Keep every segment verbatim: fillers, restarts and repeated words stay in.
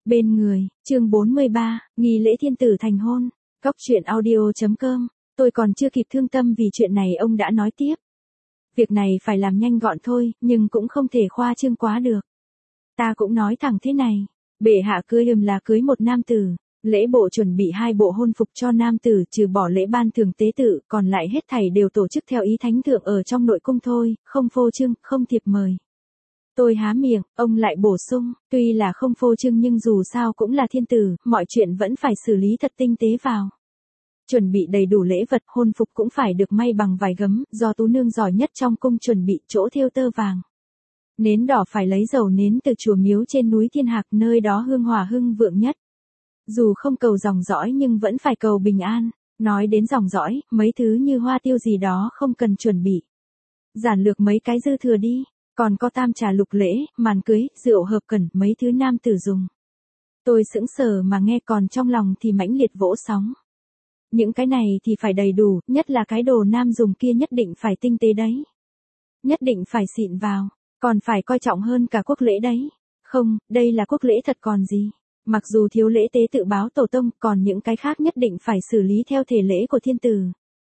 Bên người, chương bốn mươi ba, nghi lễ thiên tử thành hôn. Cóc truyện audio chấm com. Tôi còn chưa kịp thương tâm vì chuyện này ông đã nói tiếp. Việc này phải làm nhanh gọn thôi, nhưng cũng không thể khoa trương quá được. Ta cũng nói thẳng thế này, bệ hạ cưới ừm là cưới một nam tử. Lễ bộ chuẩn bị hai bộ hôn phục cho nam tử, trừ bỏ lễ ban thường tế tự, còn lại hết thảy đều tổ chức theo ý thánh thượng ở trong nội cung thôi, không phô trương, không thiệp mời. Tôi há miệng, ông lại bổ sung, tuy là không phô trương nhưng dù sao cũng là thiên tử, mọi chuyện vẫn phải xử lý thật tinh tế vào. Chuẩn bị đầy đủ lễ vật, hôn phục cũng phải được may bằng vải gấm, do tú nương giỏi nhất trong cung chuẩn bị chỗ thêu tơ vàng. Nến đỏ phải lấy dầu nến từ chùa miếu trên núi Thiên Hạc, nơi đó hương hỏa hưng vượng nhất. Dù không cầu dòng dõi nhưng vẫn phải cầu bình an. Nói đến dòng dõi, mấy thứ như hoa tiêu gì đó không cần chuẩn bị. Giản lược mấy cái dư thừa đi. Còn có tam trà lục lễ, màn cưới, rượu hợp cần, mấy thứ nam tử dùng. Tôi sững sờ mà nghe, còn trong lòng thì mãnh liệt vỗ sóng. Những cái này thì phải đầy đủ, nhất là cái đồ nam dùng kia nhất định phải tinh tế đấy. Nhất định phải xịn vào, còn phải coi trọng hơn cả quốc lễ đấy. Không, đây là quốc lễ thật còn gì. Mặc dù thiếu lễ tế tự báo tổ tông, còn những cái khác nhất định phải xử lý theo thể lễ của thiên tử.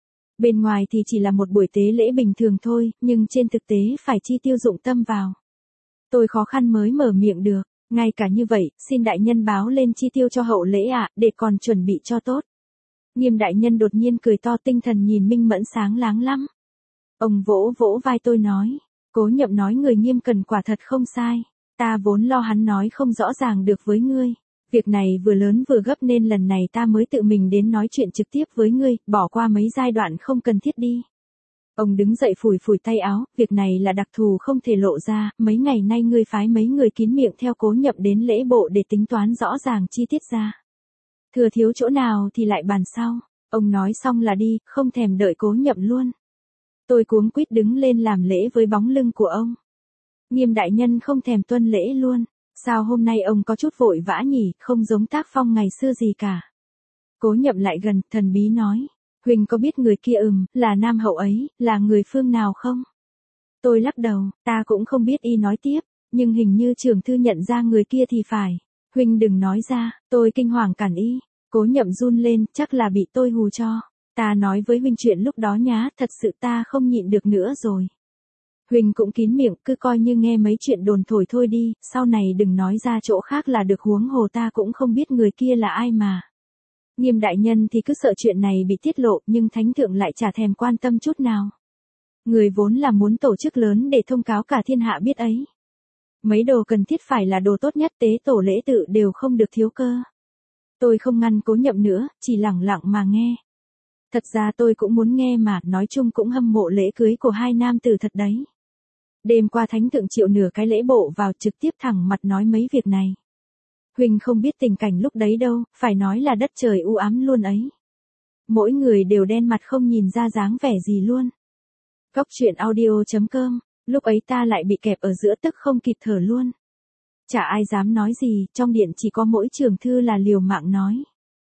Bên ngoài thì chỉ là một buổi tế lễ bình thường thôi, nhưng trên thực tế phải chi tiêu dụng tâm vào. Tôi khó khăn mới mở miệng được, ngay cả như vậy, xin đại nhân báo lên chi tiêu cho hậu lễ ạ, để còn chuẩn bị cho tốt. Nghiêm đại nhân đột nhiên cười to, tinh thần nhìn minh mẫn sáng láng lắm. Ông vỗ vỗ vai tôi nói, Cố Nhậm nói người Nghiêm cần quả thật không sai, ta vốn lo hắn nói không rõ ràng được với ngươi. Việc này vừa lớn vừa gấp nên lần này ta mới tự mình đến nói chuyện trực tiếp với ngươi, bỏ qua mấy giai đoạn không cần thiết đi. Ông đứng dậy phủi phủi tay áo, việc này là đặc thù không thể lộ ra, mấy ngày nay ngươi phái mấy người kín miệng theo Cố Nhậm đến lễ bộ để tính toán rõ ràng chi tiết ra. Thừa thiếu chỗ nào thì lại bàn sau. Ông nói xong là đi, không thèm đợi Cố Nhậm luôn. Tôi cuống quýt đứng lên làm lễ với bóng lưng của ông. Nghiêm đại nhân không thèm tuân lễ luôn. Sao hôm nay ông có chút vội vã nhỉ, không giống tác phong ngày xưa gì cả. Cố Nhậm lại gần, thần bí nói. Huỳnh có biết người kia ừm, là nam hậu ấy, là người phương nào không? Tôi lắc đầu, ta cũng không biết. Y nói tiếp, nhưng hình như trưởng thư nhận ra người kia thì phải. Huỳnh đừng nói ra, tôi kinh hoàng cản y. Cố Nhậm run lên, chắc là bị tôi hù cho. Ta nói với Huỳnh chuyện lúc đó nhá, thật sự ta không nhịn được nữa rồi. Huỳnh cũng kín miệng, cứ coi như nghe mấy chuyện đồn thổi thôi đi, sau này đừng nói ra chỗ khác là được, huống hồ ta cũng không biết người kia là ai mà. Nghiêm đại nhân thì cứ sợ chuyện này bị tiết lộ, nhưng thánh thượng lại chả thèm quan tâm chút nào. Người vốn là muốn tổ chức lớn để thông cáo cả thiên hạ biết ấy. Mấy đồ cần thiết phải là đồ tốt nhất, tế tổ lễ tự đều không được thiếu cơ. Tôi không ngăn Cố Nhậm nữa, chỉ lẳng lặng mà nghe. Thật ra tôi cũng muốn nghe mà, nói chung cũng hâm mộ lễ cưới của hai nam tử thật đấy. Đêm qua thánh thượng triệu nửa cái lễ bộ vào, trực tiếp thẳng mặt nói mấy việc này. Huỳnh không biết tình cảnh lúc đấy đâu, phải nói là đất trời u ám luôn ấy. Mỗi người đều đen mặt không nhìn ra dáng vẻ gì luôn. Cóc truyện audio chấm com, lúc ấy ta lại bị kẹp ở giữa, tức không kịp thở luôn. Chả ai dám nói gì, trong điện chỉ có mỗi trưởng thư là liều mạng nói.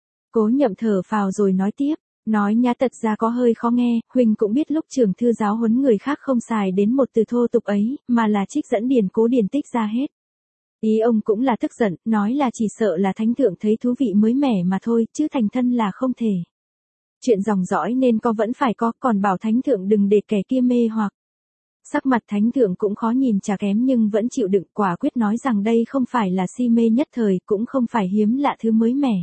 Cố Nhậm thở phào rồi nói tiếp, nói nhá, thật ra có hơi khó nghe, Huỳnh cũng biết lúc trưởng thư giáo huấn người khác không xài đến một từ thô tục ấy, mà là trích dẫn điển cố điển tích ra hết. Ý ông cũng là tức giận, nói là chỉ sợ là thánh thượng thấy thú vị mới mẻ mà thôi, chứ thành thân là không thể. Chuyện dòng dõi nên có vẫn phải có, còn bảo thánh thượng đừng để kẻ kia mê hoặc. Sắc mặt thánh thượng cũng khó nhìn chả kém nhưng vẫn chịu đựng, quả quyết nói rằng đây không phải là si mê nhất thời, cũng không phải hiếm lạ thứ mới mẻ.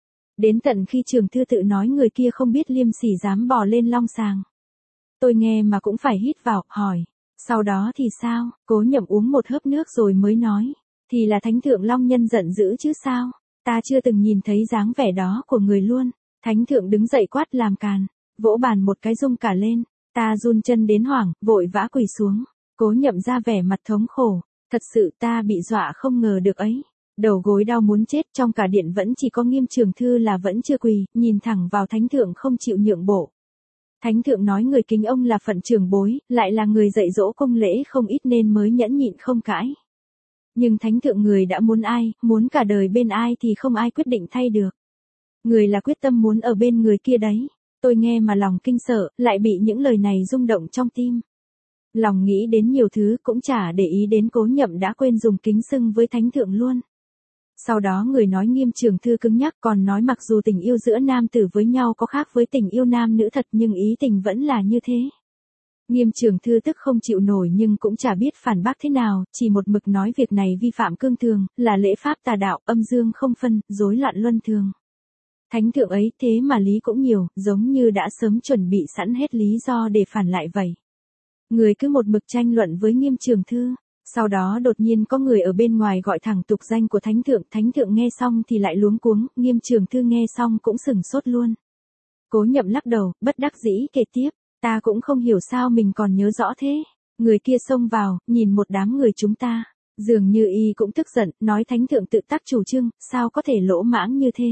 Đến tận khi trưởng thư tự nói người kia không biết liêm sỉ dám bò lên long sàng. Tôi nghe mà cũng phải hít vào, hỏi. Sau đó thì sao? Cố Nhậm uống một hớp nước rồi mới nói. Thì là thánh thượng long nhân giận dữ chứ sao? Ta chưa từng nhìn thấy dáng vẻ đó của người luôn. Thánh thượng đứng dậy quát làm càn. Vỗ bàn một cái rung cả lên. Ta run chân đến hoảng, vội vã quỳ xuống. Cố Nhậm ra vẻ mặt thống khổ. Thật sự ta bị dọa không ngờ được ấy. Đầu gối đau muốn chết, trong cả điện vẫn chỉ có Nghiêm trưởng thư là vẫn chưa quỳ, nhìn thẳng vào thánh thượng không chịu nhượng bộ. Thánh thượng nói người kính ông là phận trưởng bối, lại là người dạy dỗ công lễ không ít nên mới nhẫn nhịn không cãi. Nhưng thánh thượng người đã muốn ai, muốn cả đời bên ai thì không ai quyết định thay được. Người là quyết tâm muốn ở bên người kia đấy. Tôi nghe mà lòng kinh sợ, lại bị những lời này rung động trong tim. Lòng nghĩ đến nhiều thứ cũng chả để ý đến Cố Nhậm đã quên dùng kính xưng với thánh thượng luôn. Sau đó người nói Nghiêm Trường Thư cứng nhắc còn nói mặc dù tình yêu giữa nam tử với nhau có khác với tình yêu nam nữ thật nhưng ý tình vẫn là như thế. Nghiêm Trường Thư tức không chịu nổi nhưng cũng chả biết phản bác thế nào, chỉ một mực nói việc này vi phạm cương thường, là lễ pháp tà đạo, âm dương không phân, rối loạn luân thường. Thánh thượng ấy thế mà lý cũng nhiều, giống như đã sớm chuẩn bị sẵn hết lý do để phản lại vậy. Người cứ một mực tranh luận với Nghiêm Trường Thư. Sau đó đột nhiên có người ở bên ngoài gọi thẳng tục danh của thánh thượng, thánh thượng nghe xong thì lại luống cuống, Nghiêm Trường Thư nghe xong cũng sửng sốt luôn. Cố Nhậm lắc đầu, bất đắc dĩ kể tiếp, ta cũng không hiểu sao mình còn nhớ rõ thế. Người kia xông vào, nhìn một đám người chúng ta, dường như y cũng tức giận, nói thánh thượng tự tác chủ trương, sao có thể lỗ mãng như thế.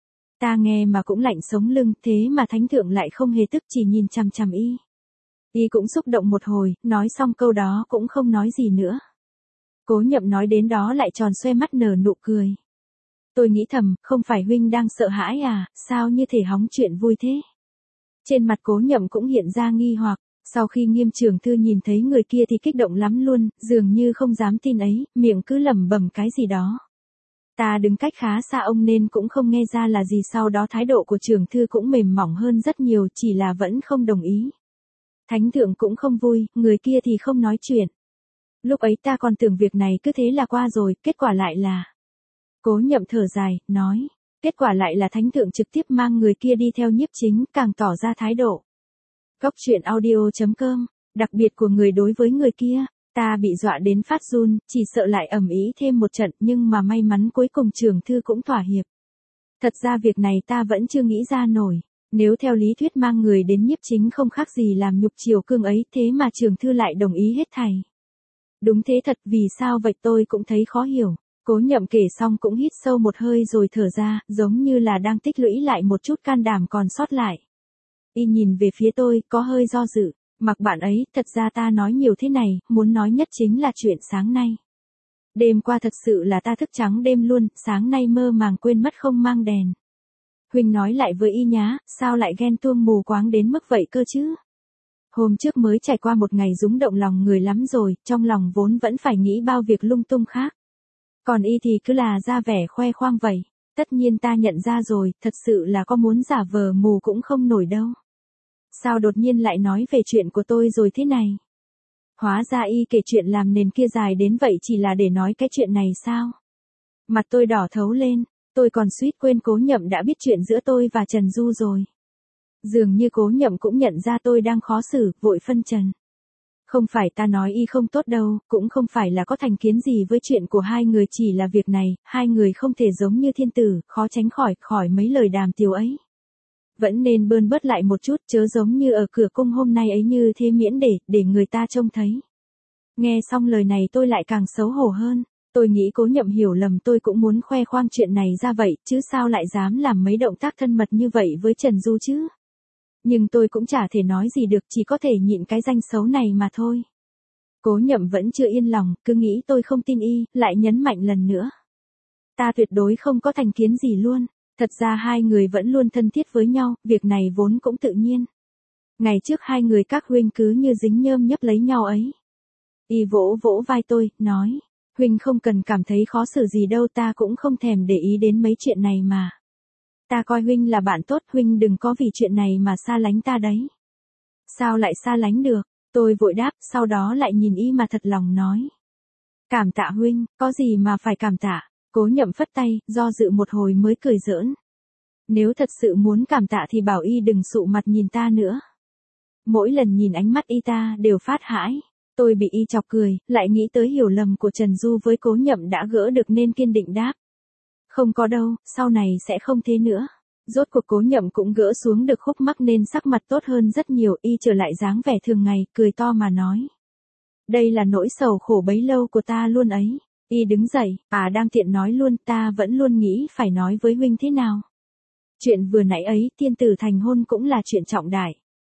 Ta nghe mà cũng lạnh sống lưng, thế mà thánh thượng lại không hề tức chỉ nhìn chằm chằm y. Y cũng xúc động một hồi, nói xong câu đó cũng không nói gì nữa. Cố Nhậm nói đến đó lại tròn xoe mắt nở nụ cười. Tôi nghĩ thầm, không phải huynh đang sợ hãi à, sao như thể hóng chuyện vui thế. Trên mặt Cố Nhậm cũng hiện ra nghi hoặc, sau khi Nghiêm Trường Thư nhìn thấy người kia thì kích động lắm luôn, dường như không dám tin ấy, miệng cứ lẩm bẩm cái gì đó. Ta đứng cách khá xa ông nên cũng không nghe ra là gì, sau đó thái độ của Trường Thư cũng mềm mỏng hơn rất nhiều, chỉ là vẫn không đồng ý. Thánh thượng cũng không vui, người kia thì không nói chuyện. Lúc ấy ta còn tưởng việc này cứ thế là qua rồi, kết quả lại là... Cố Nhậm thở dài, nói, kết quả lại là thánh thượng trực tiếp mang người kia đi theo nhiếp chính, càng tỏ ra thái độ. Góc truyện audio chấm com, đặc biệt của người đối với người kia, ta bị dọa đến phát run, chỉ sợ lại ầm ĩ thêm một trận, nhưng mà may mắn cuối cùng Trường Thư cũng thỏa hiệp. Thật ra việc này ta vẫn chưa nghĩ ra nổi. Nếu theo lý thuyết mang người đến nhiếp chính không khác gì làm nhục triều cương ấy, thế mà Trường Thư lại đồng ý hết thảy. Đúng thế thật, vì sao vậy tôi cũng thấy khó hiểu. Cố Nhậm kể xong cũng hít sâu một hơi rồi thở ra, giống như là đang tích lũy lại một chút can đảm còn sót lại. Y nhìn về phía tôi, có hơi do dự, mặc bạn ấy, thật ra ta nói nhiều thế này, muốn nói nhất chính là chuyện sáng nay. Đêm qua thật sự là ta thức trắng đêm luôn, sáng nay mơ màng quên mất không mang đèn. Huynh nói lại với y nhá, sao lại ghen tuông mù quáng đến mức vậy cơ chứ? Hôm trước mới trải qua một ngày rúng động lòng người lắm rồi, trong lòng vốn vẫn phải nghĩ bao việc lung tung khác. Còn y thì cứ là ra vẻ khoe khoang vậy. Tất nhiên ta nhận ra rồi, thật sự là có muốn giả vờ mù cũng không nổi đâu. Sao đột nhiên lại nói về chuyện của tôi rồi thế này? Hóa ra y kể chuyện làm nền kia dài đến vậy chỉ là để nói cái chuyện này sao? Mặt tôi đỏ thấu lên. Tôi còn suýt quên Cố Nhậm đã biết chuyện giữa tôi và Trần Du rồi. Dường như Cố Nhậm cũng nhận ra tôi đang khó xử, vội phân trần. Không phải ta nói y không tốt đâu, cũng không phải là có thành kiến gì với chuyện của hai người, chỉ là việc này, hai người không thể giống như thiên tử, khó tránh khỏi, khỏi mấy lời đàm tiếu ấy. Vẫn nên bơn bớt lại một chút, chớ giống như ở cửa cung hôm nay ấy như thế, miễn để, để người ta trông thấy. Nghe xong lời này tôi lại càng xấu hổ hơn. Tôi nghĩ Cố Nhậm hiểu lầm tôi cũng muốn khoe khoang chuyện này ra vậy, chứ sao lại dám làm mấy động tác thân mật như vậy với Trần Du chứ? Nhưng tôi cũng chả thể nói gì được, chỉ có thể nhịn cái danh xấu này mà thôi. Cố Nhậm vẫn chưa yên lòng, cứ nghĩ tôi không tin y, lại nhấn mạnh lần nữa. Ta tuyệt đối không có thành kiến gì luôn, thật ra hai người vẫn luôn thân thiết với nhau, việc này vốn cũng tự nhiên. Ngày trước hai người các huynh cứ như dính nhơm nhấp lấy nhau ấy. Y vỗ vỗ vai tôi, nói. Huynh không cần cảm thấy khó xử gì đâu, ta cũng không thèm để ý đến mấy chuyện này mà. Ta coi huynh là bạn tốt, huynh đừng có vì chuyện này mà xa lánh ta đấy. Sao lại xa lánh được? Tôi vội đáp, sau đó lại nhìn y mà thật lòng nói. Cảm tạ huynh, có gì mà phải cảm tạ. Cố Nhậm phất tay, do dự một hồi mới cười giỡn. Nếu thật sự muốn cảm tạ thì bảo y đừng sụ mặt nhìn ta nữa. Mỗi lần nhìn ánh mắt y ta đều phát hãi. Tôi bị y chọc cười, lại nghĩ tới hiểu lầm của Trần Du với Cố Nhậm đã gỡ được nên kiên định đáp. Không có đâu, sau này sẽ không thế nữa. Rốt cuộc Cố Nhậm cũng gỡ xuống được khúc mắc nên sắc mặt tốt hơn rất nhiều, y trở lại dáng vẻ thường ngày, cười to mà nói. Đây là nỗi sầu khổ bấy lâu của ta luôn ấy. Y đứng dậy, à đang tiện nói luôn, ta vẫn luôn nghĩ phải nói với huynh thế nào. Chuyện vừa nãy ấy, thiên tử thành hôn cũng là chuyện trọng đại.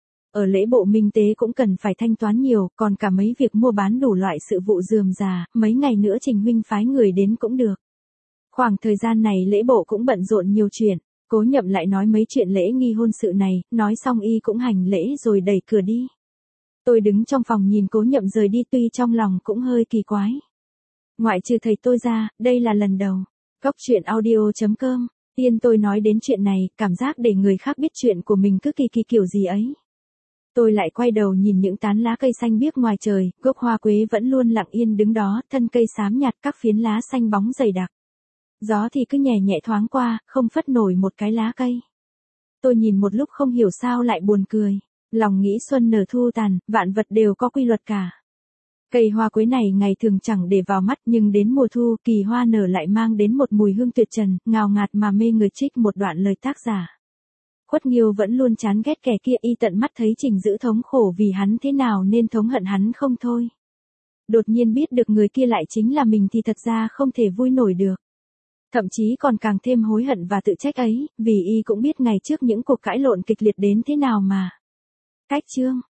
Ở lễ bộ minh tế cũng cần phải thanh toán nhiều, còn cả mấy việc mua bán đủ loại sự vụ rườm rà, mấy ngày nữa Trình huynh phái người đến cũng được. Khoảng thời gian này lễ bộ cũng bận rộn nhiều chuyện, Cố Nhậm lại nói mấy chuyện lễ nghi hôn sự này, nói xong y cũng hành lễ rồi đẩy cửa đi. Tôi đứng trong phòng nhìn Cố Nhậm rời đi, tuy trong lòng cũng hơi kỳ quái. Ngoại trừ thầy tôi ra, đây là lần đầu. Cốc truyện audio chấm com. Tiên tôi nói đến chuyện này, cảm giác để người khác biết chuyện của mình cứ kỳ kỳ kiểu gì ấy. Tôi lại quay đầu nhìn những tán lá cây xanh biếc ngoài trời, gốc hoa quế vẫn luôn lặng yên đứng đó, thân cây xám nhạt các phiến lá xanh bóng dày đặc. Gió thì cứ nhẹ nhẹ thoáng qua, không phất nổi một cái lá cây. Tôi nhìn một lúc không hiểu sao lại buồn cười. Lòng nghĩ xuân nở thu tàn, vạn vật đều có quy luật cả. Cây hoa quế này ngày thường chẳng để vào mắt, nhưng đến mùa thu, kỳ hoa nở lại mang đến một mùi hương tuyệt trần, ngào ngạt mà mê người. Trích một đoạn lời tác giả. Khuất Nghiêu vẫn luôn chán ghét kẻ kia, y tận mắt thấy Trình Dữ thống khổ vì hắn thế nào nên thống hận hắn không thôi. Đột nhiên biết được người kia lại chính là mình thì thật ra không thể vui nổi được. Thậm chí còn càng thêm hối hận và tự trách ấy, vì y cũng biết ngày trước những cuộc cãi lộn kịch liệt đến thế nào mà. Cách chương